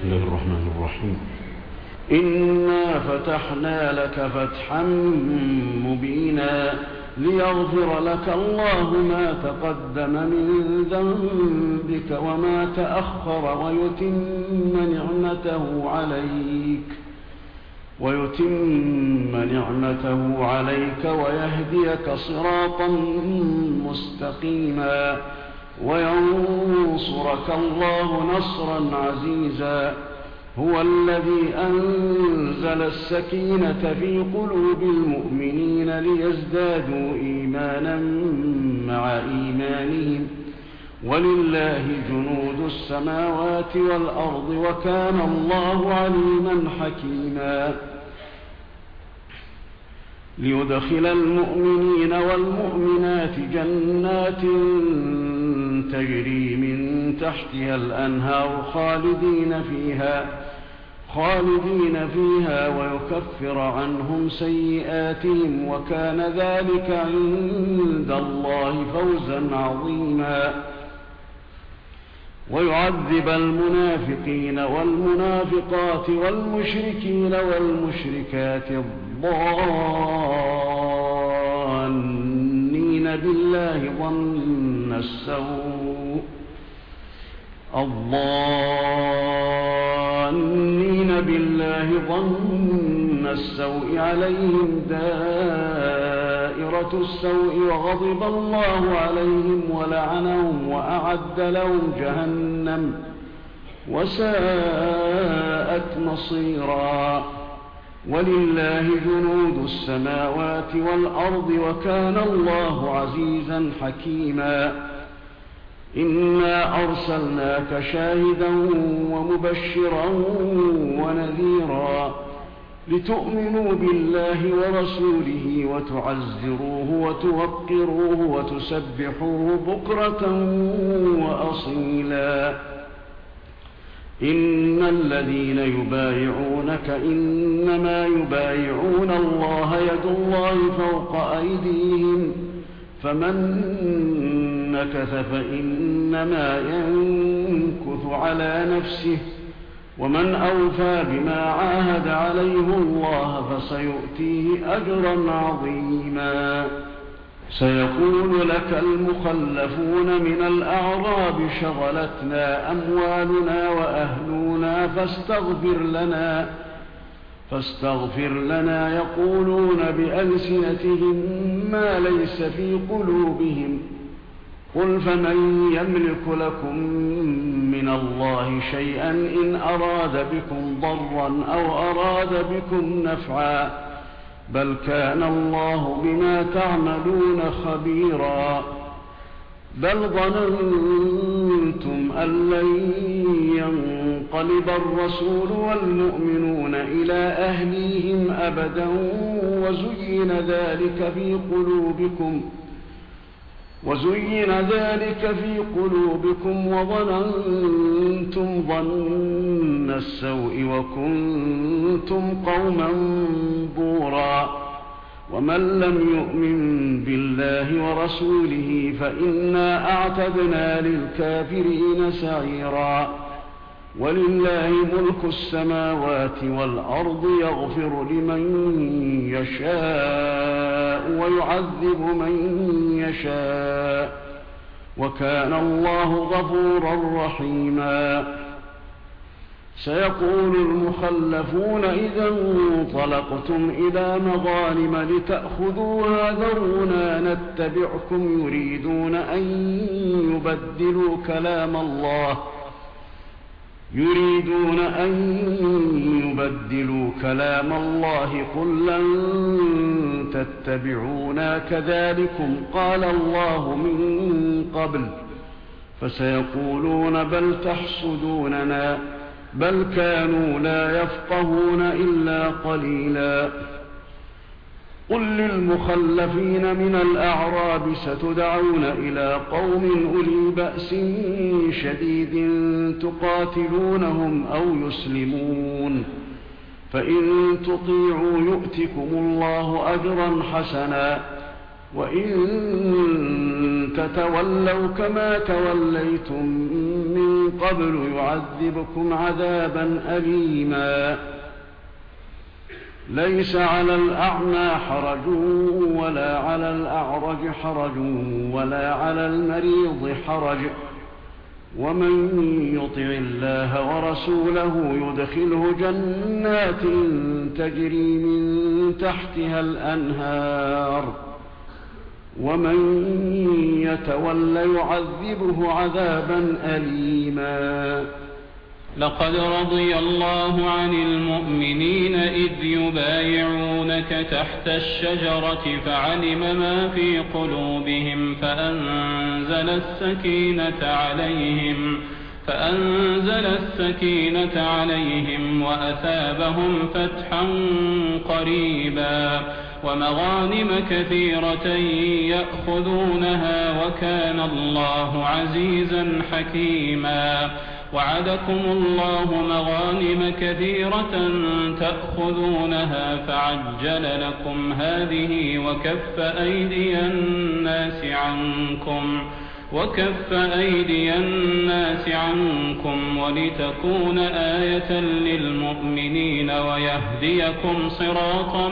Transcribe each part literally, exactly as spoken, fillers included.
بسم الله الرحمن الرحيم. إنا فتحنا لك فتحا مبينا ليغفر لك الله ما تقدم من ذنبك وما تأخر ويتم نعمته عليك ويتم نعمته عليك ويهديك صراطا مستقيما وينصرك الله نصرا عزيزا. هو الذي أنزل السكينة في قلوب المؤمنين ليزدادوا إيمانا مع إيمانهم ولله جنود السماوات والأرض وكان الله عليما حكيما. ليدخل المؤمنين والمؤمنات جنات تجري من تحتها الأنهار خالدين فيها خالدين فيها ويكفر عنهم سيئاتهم وكان ذلك عند الله فوزا عظيما. ويعذب المنافقين والمنافقات والمشركين والمشركات الظانين بالله ظن السوء الظانين بالله ظن السوء عليهم دائرة السوء وغضب الله عليهم ولعنهم وأعد لهم جهنم وساءت مصيرا. ولله جنود السماوات والأرض وكان الله عزيزا حكيما. إنا أرسلناك شاهدا ومبشرا ونذيرا لتؤمنوا بالله ورسوله وتعزروه وتوقروه وتسبحوه بكرة وأصيلا. إن الذين يبايعونك إنما يبايعون الله يد الله فوق أيديهم فمن نكث فإنما ينكث على نفسه ومن أوفى بما عاهد عليه الله فسيؤتيه أجرا عظيما. سيقول لك المخلفون من الأعراب شغلتنا أموالنا وأهلنا فاستغفر لنا فاستغفر لنا يقولون بألسنتهم ما ليس في قلوبهم قل فمن يملك لكم من الله شيئا إن أراد بكم ضرا أو أراد بكم نفعا بل كان الله بما تعملون خبيرا. بل ظننتم أن لن ينقلب الرسول والمؤمنون إلى أهليهم أبدا وزين ذلك في قلوبكم وزين ذلك في قلوبكم وظننتم ظن السوء وكنتم قوما بورا. ومن لم يؤمن بالله ورسوله فإنا أعتدنا للكافرين سعيرا. ولله ملك السماوات والأرض يغفر لمن يشاء ويعذب من يشاء وكان الله غفورا رحيما. سيقول المخلفون إذا انطلقتم إلى مظالم لتأخذوها ذرونا نتبعكم يريدون أن يبدلوا كلام الله يريدون أن يبدلوا كلام الله قل لن تتبعونا كذلكم قال الله من قبل فسيقولون بل تحسدوننا بل كانوا لا يفقهون إلا قليلا. قل للمخلفين من الأعراب ستدعون إلى قوم أولي بأس شديد تقاتلونهم أو يسلمون فإن تطيعوا يؤتكم الله أجرا حسنا وإن تتولوا كما توليتم من قبل يعذبكم عذابا أليما ليس على الأعمى حرج ولا على الأعرج حرج ولا على المريض حرج ومن يطع الله ورسوله يدخله جنات تجري من تحتها الأنهار ومن يتول يعذبه عذابا أليما لقد رضي الله عن المؤمنين إذ يبايعونك تحت الشجرة فعلم ما في قلوبهم فأنزل السكينة عليهم فأنزل السكينة عليهم وأثابهم فتحا قريبا ومغانم كثيرة يأخذونها وكان الله عزيزا حكيما وعدكم الله مغانم كثيرة تأخذونها فعجل لكم هذه وكف أيدي الناس عنكم وكف أيدي الناس عنكم ولتكون آية للمؤمنين ويهديكم صراطا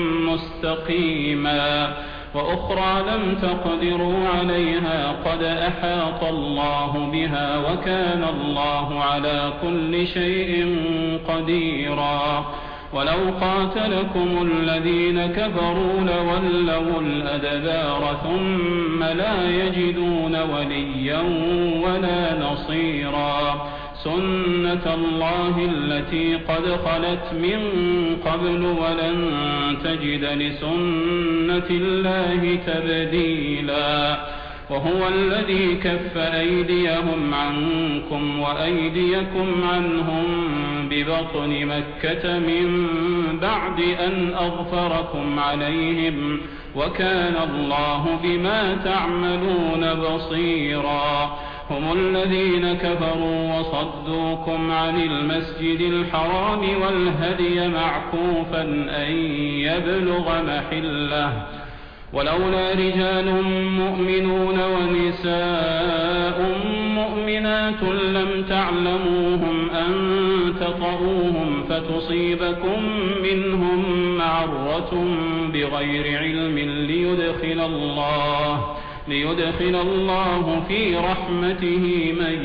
مستقيما وأخرى لم تقدروا عليها قد أحاط الله بها وكان الله على كل شيء قديرا ولو قاتلكم الذين كفروا لولوا الأدبار ثم لا يجدون وليا ولا نصيرا سنة الله التي قد خلت من قبل ولن تجد لسنة الله تبديلا وهو الذي كف أيديهم عنكم وأيديكم عنهم ببطن مكة من بعد أن أغفركم عليهم وكان الله بما تعملون بصيرا هم الذين كفروا وصدوكم عن المسجد الحرام والهدي معكوفا أن يبلغ محله ولولا رجال مؤمنون ونساء مؤمنات لم تعلموهم أن تطؤوهم فتصيبكم منهم معرة بغير علم ليدخل الله ليدخل الله في رحمته من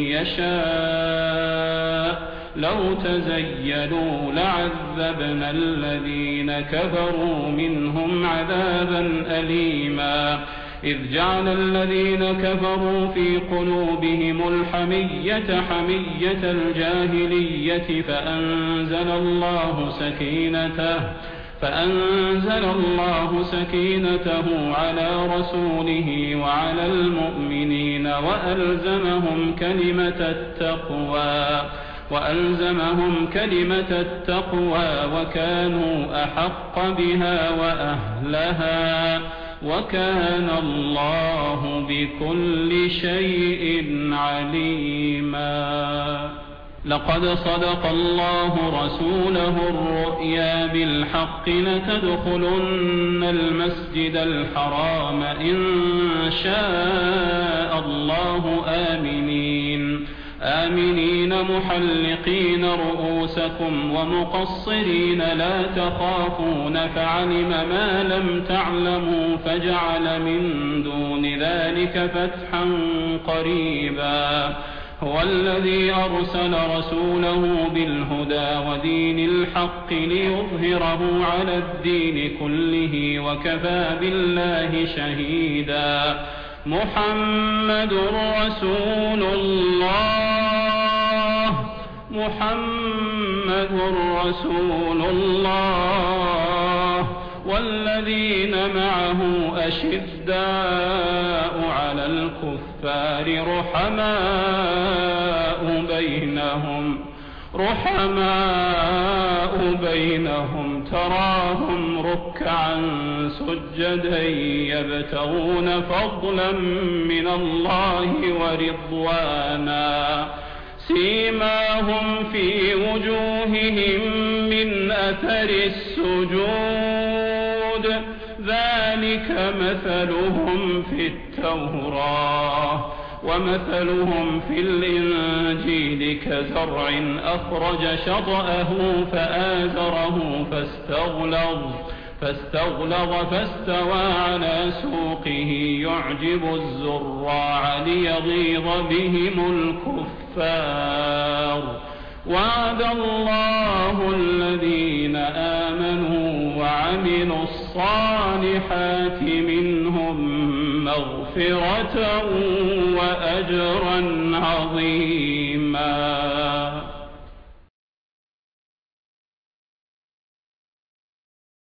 يشاء لو تزيلوا لعذبنا الذين كفروا منهم عذابا أليما إذ جعل الذين كفروا في قلوبهم الحمية حمية الجاهلية فأنزل الله سكينته فأنزل الله سكينته على رسوله وعلى المؤمنين وألزمهم كلمة التقوى وألزمهم كلمة التقوى وكانوا أحق بها وأهلها وكان الله بكل شيء عليما لقد صدق الله رسوله الرؤيا بالحق لتدخلن المسجد الحرام إن شاء الله آمنين آمنين محلقين رؤوسكم ومقصرين لا تخافون فعلم ما لم تعلموا فجعل من دون ذلك فتحا قريبا هو الذي أرسل رسوله بالهدى ودين الحق ليظهره على الدين كله وكفى بالله شهيدا محمد رسول الله محمد رسول الله والذين معه أشداء على الكفار رحماء بينهم رحماء بينهم تراهم ركعا سجدا يبتغون فضلا من الله ورضوانا سيماهم في وجوههم من أثر السجود ذلك مثلهم في التوراة ومثلهم في الإنجيل كزرع أخرج شطأه فآزره فاستغلظ فاستغلظ فاستوى على سوقه يعجب الزراع ليغيظ بهم الكفار. وعد الله الذين آمنوا وعملوا الصالحات منهم مغفرة وأجرا عظيما.